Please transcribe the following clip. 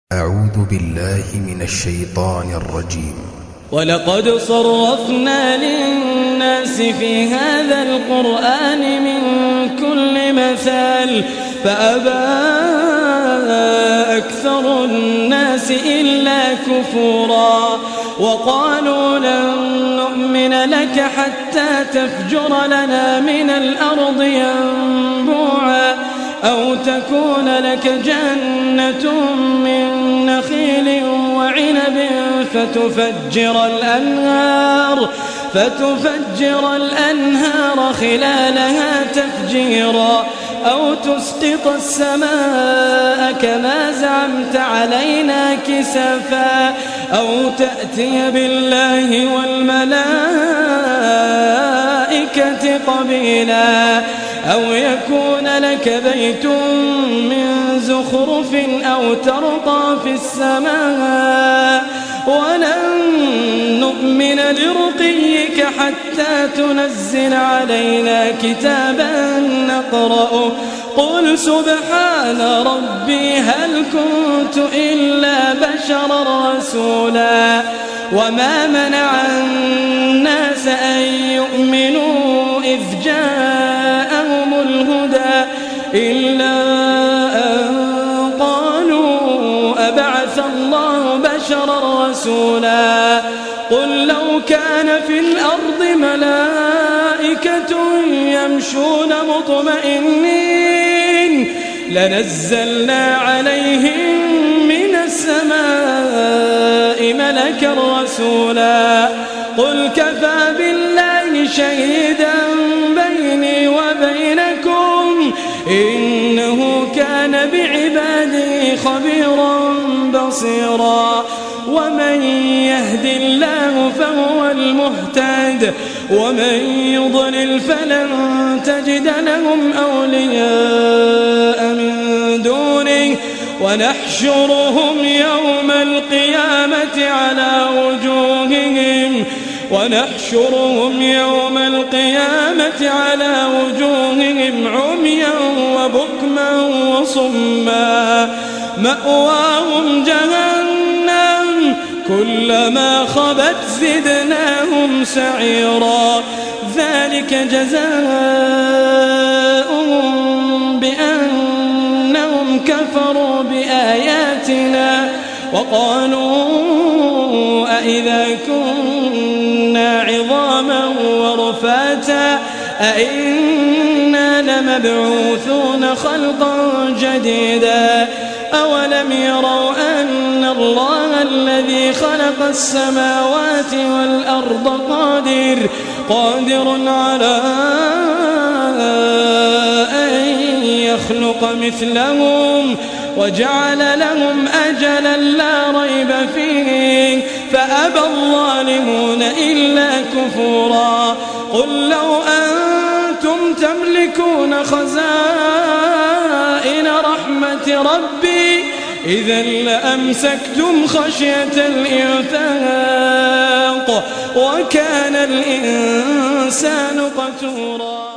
أعوذ بالله من الشيطان الرجيم. ولقد صرفنا للناس في هذا القرآن من كل مثال فأبى أكثر الناس إلا كفورا وقالوا لن نؤمن لك حتى تفجر لنا من الأرض ينبوعا أو تكون لك جنة من نخيل وعنب فتفجر الأنهار خلالها تفجيرا أو تسقط السماء كما زعمت علينا كسفا أو تأتي بالله والملائكة قبيلا أو يكون لك بيت من زخرف أو ترقى في السماء ولن نؤمن لرقيك حتى تنزل علينا كتابا نقرأه قل سبحان ربي هل كنت إلا بشرا رسولا وما منع الناس أن يؤمنوا إذ جاءهم الهدى إلا أن قالوا أبعث الله بشرا رسولا قل لو كان في الأرض ملائكة يمشون مطمئنين لنزلنا عليهم من السماء ملكا رسولا قل كفى بالله شهيدا بيني وبينكم إنه كان بعباده خبيرا بصيرا ومن يهد الله فهو المهتد ومن يضلل فلن تجد لهم أولياء من دونه ونحشرهم يوم القيامة على وجوههم عميا وبكما وصما مأواهم جهنم كلما خبت زدناهم سعيرا ذلك جزاؤهم بأنهم كفروا بآياتنا وقالوا أئذا كنا عظاما ورفاتا أئنا لمبعوثون خلقا جديدا أولم يروا أن الله الذي خلق السماوات والأرض قادر على أن يخلق مثلهم وجعل لهم أجلا لا ريب فيه فأبى الظالمون إلا كفورا قل لو أنتم تملكون خزائن رحمة ربي إذا لأمسكتم خشية الإنفاق وكان الإنسان قتورا.